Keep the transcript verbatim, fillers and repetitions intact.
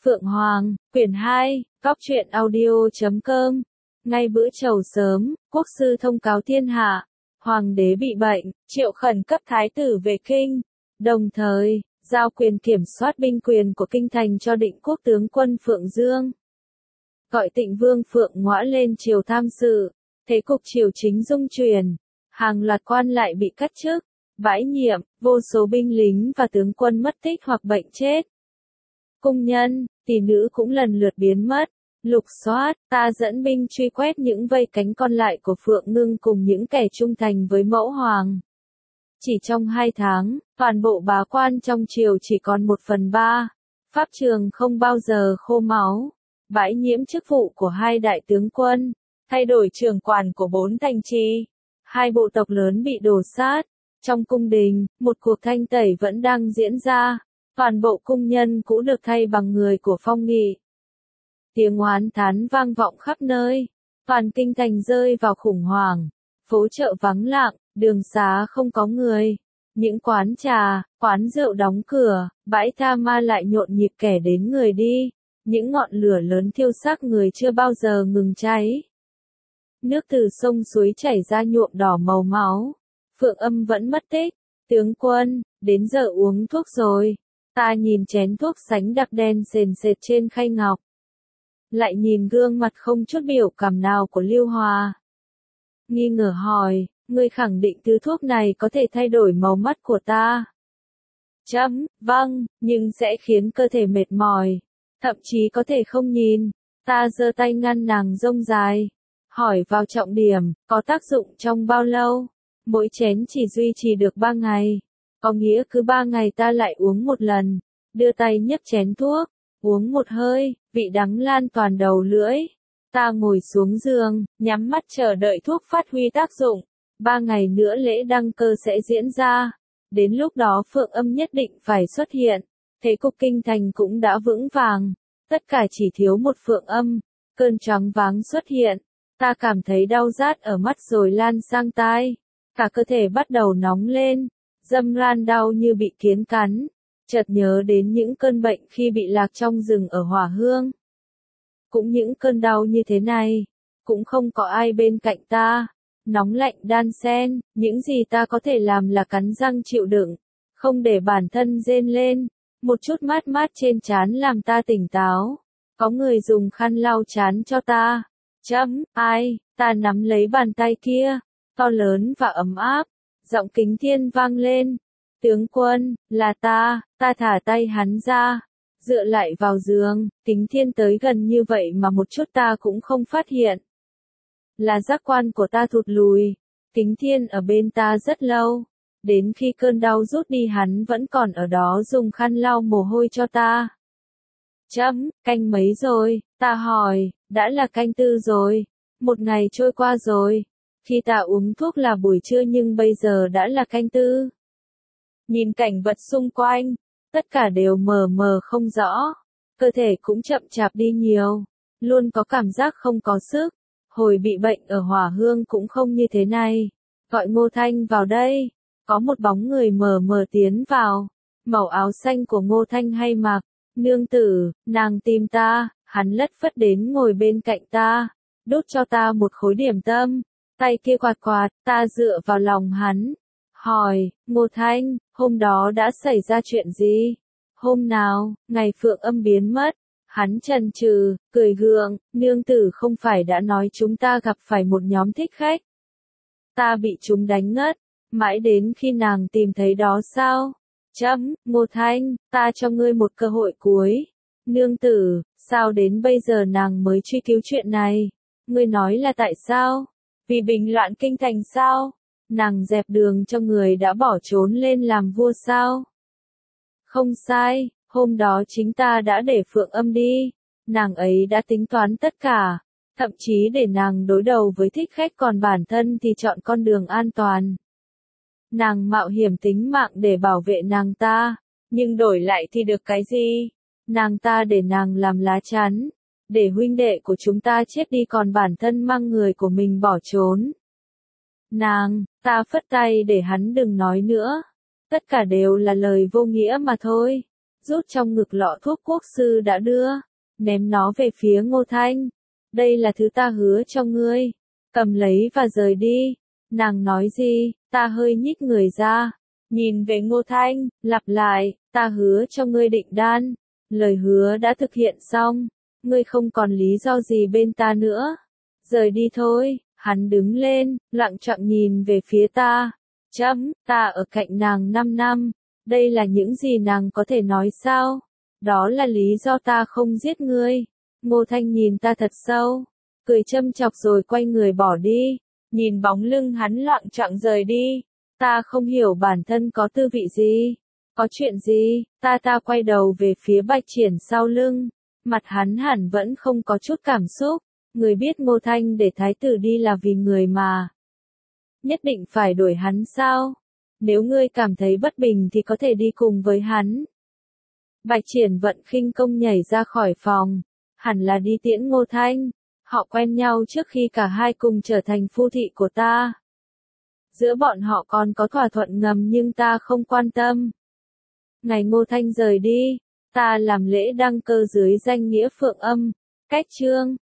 Phượng Hoàng, quyển hai, Cóc truyện audio chấm com. Ngay bữa chầu sớm, quốc sư thông cáo thiên hạ, hoàng đế bị bệnh, triệu khẩn cấp thái tử về kinh, đồng thời giao quyền kiểm soát binh quyền của kinh thành cho Định Quốc tướng quân Phượng Dương. Gọi Tịnh Vương Phượng Ngõa lên triều tham sự, thế cục triều chính rung chuyển, hàng loạt quan lại bị cắt chức, bãi nhiệm, vô số binh lính và tướng quân mất tích hoặc bệnh chết. Cung nhân, tỷ nữ cũng lần lượt biến mất. Lục soát, ta dẫn binh truy quét những vây cánh còn lại của Phượng Ngưng cùng những kẻ trung thành với mẫu hoàng. Chỉ trong hai tháng, toàn bộ bá quan trong triều chỉ còn một phần ba. Pháp trường không bao giờ khô máu. Bãi nhiễm chức vụ của hai đại tướng quân, thay đổi trưởng quản của bốn thành trì. Hai bộ tộc lớn bị đổ sát. Trong cung đình, một cuộc thanh tẩy vẫn đang diễn ra. Toàn bộ cung nhân cũ được thay bằng người của Phong Nghị. Tiếng oán thán vang vọng khắp nơi. Toàn kinh thành rơi vào khủng hoảng. Phố chợ vắng lặng, đường xá không có người. Những quán trà, quán rượu đóng cửa, bãi tha ma lại nhộn nhịp kẻ đến người đi. Những ngọn lửa lớn thiêu xác người chưa bao giờ ngừng cháy. Nước từ sông suối chảy ra nhuộm đỏ màu máu. Phượng Âm vẫn mất tích. Tướng quân, đến giờ uống thuốc rồi. Ta nhìn chén thuốc sánh đặc đen sền sệt trên khay ngọc. Lại nhìn gương mặt không chút biểu cảm nào của Lưu Hòa. Nghi ngờ hỏi, ngươi khẳng định thứ thuốc này có thể thay đổi màu mắt của ta. Chấm, vâng, nhưng sẽ khiến cơ thể mệt mỏi. Thậm chí có thể không nhìn. Ta giơ tay ngăn nàng rông dài. Hỏi vào trọng điểm, có tác dụng trong bao lâu? Mỗi chén chỉ duy trì được ba ngày. Có nghĩa cứ ba ngày ta lại uống một lần. Đưa tay nhấp chén thuốc. Uống một hơi, vị đắng lan toàn đầu lưỡi. Ta ngồi xuống giường, nhắm mắt chờ đợi thuốc phát huy tác dụng. Ba ngày nữa lễ đăng cơ sẽ diễn ra. Đến lúc đó Phượng Âm nhất định phải xuất hiện. Thế cục kinh thành cũng đã vững vàng. Tất cả chỉ thiếu một Phượng Âm. Cơn choáng váng xuất hiện. Ta cảm thấy đau rát ở mắt rồi lan sang tai. Cả cơ thể bắt đầu nóng lên. Dâm ran đau như bị kiến cắn. Chợt nhớ đến những cơn bệnh khi bị lạc trong rừng ở Hỏa Hương. Cũng những cơn đau như thế này. Cũng không có ai bên cạnh ta. Nóng lạnh đan xen. Những gì ta có thể làm là cắn răng chịu đựng. Không để bản thân rên lên. Một chút mát mát trên trán làm ta tỉnh táo. Có người dùng khăn lau trán cho ta. Chấm, ai, ta nắm lấy bàn tay kia. To lớn và ấm áp. Giọng Kính Thiên vang lên. Tướng quân, là ta, ta thả tay hắn ra. Dựa lại vào giường, Kính Thiên tới gần như vậy mà một chút ta cũng không phát hiện. Là giác quan của ta thụt lùi. Kính Thiên ở bên ta rất lâu. Đến khi cơn đau rút đi hắn vẫn còn ở đó dùng khăn lau mồ hôi cho ta. Chấm, canh mấy rồi, ta hỏi, đã là canh tư rồi. Một ngày trôi qua rồi. Khi ta uống thuốc là buổi trưa nhưng bây giờ đã là canh tư. Nhìn cảnh vật xung quanh, tất cả đều mờ mờ không rõ. Cơ thể cũng chậm chạp đi nhiều. Luôn có cảm giác không có sức. Hồi bị bệnh ở Hỏa Hương cũng không như thế này. Gọi Ngô Thanh vào đây. Có một bóng người mờ mờ tiến vào. Màu áo xanh của Ngô Thanh hay mặc. Nương tử, nàng tìm ta. Hắn lất phất đến ngồi bên cạnh ta. Đút cho ta một khối điểm tâm. Tay kia quạt quạt, ta dựa vào lòng hắn. Hỏi, Ngô Thanh, hôm đó đã xảy ra chuyện gì? Hôm nào, ngày Phượng Âm biến mất? Hắn chần chừ, cười gượng, nương tử không phải đã nói chúng ta gặp phải một nhóm thích khách. Ta bị chúng đánh ngất, mãi đến khi nàng tìm thấy đó sao? Chấm, Ngô Thanh, ta cho ngươi một cơ hội cuối. Nương tử, sao đến bây giờ nàng mới truy cứu chuyện này? Ngươi nói là tại sao? Vì bình loạn kinh thành sao? Nàng dẹp đường cho người đã bỏ trốn lên làm vua sao? Không sai, hôm đó chính ta đã để Phượng Âm đi. Nàng ấy đã tính toán tất cả. Thậm chí để nàng đối đầu với thích khách còn bản thân thì chọn con đường an toàn. Nàng mạo hiểm tính mạng để bảo vệ nàng ta. Nhưng đổi lại thì được cái gì? Nàng ta để nàng làm lá chắn. Để huynh đệ của chúng ta chết đi còn bản thân mang người của mình bỏ trốn. Nàng, ta phất tay để hắn đừng nói nữa. Tất cả đều là lời vô nghĩa mà thôi. rút trong ngực lọ thuốc quốc sư đã đưa, ném nó về phía Ngô Thanh. Đây là thứ ta hứa cho ngươi, cầm lấy và rời đi. Nàng nói gì, ta hơi nhích người ra, nhìn về Ngô Thanh, lặp lại, ta hứa cho ngươi định đan, lời hứa đã thực hiện xong, ngươi không còn lý do gì bên ta nữa, rời đi thôi. Hắn đứng lên, lặng lặng nhìn về phía ta, chấm, ta ở cạnh nàng năm năm, đây là những gì nàng có thể nói sao? Đó là lý do ta không giết ngươi. Ngô Thanh nhìn ta thật sâu, cười châm chọc rồi quay người bỏ đi, nhìn bóng lưng hắn lặng lặng rời đi. Ta không hiểu bản thân có tư vị gì, có chuyện gì, ta ta quay đầu về phía Bạch Triển sau lưng, mặt hắn hẳn vẫn không có chút cảm xúc. Người biết Ngô Thanh để thái tử đi là vì người mà nhất định phải đuổi hắn sao? Nếu ngươi cảm thấy bất bình thì có thể đi cùng với hắn. Bạch Triển vận khinh công nhảy ra khỏi phòng, hẳn là đi tiễn Ngô Thanh. Họ quen nhau trước khi cả hai cùng trở thành phu thị của ta. Giữa bọn họ còn có thỏa thuận ngầm nhưng ta không quan tâm. Ngày Ngô Thanh rời đi, ta làm lễ đăng cơ dưới danh nghĩa Phượng Âm, cách chương.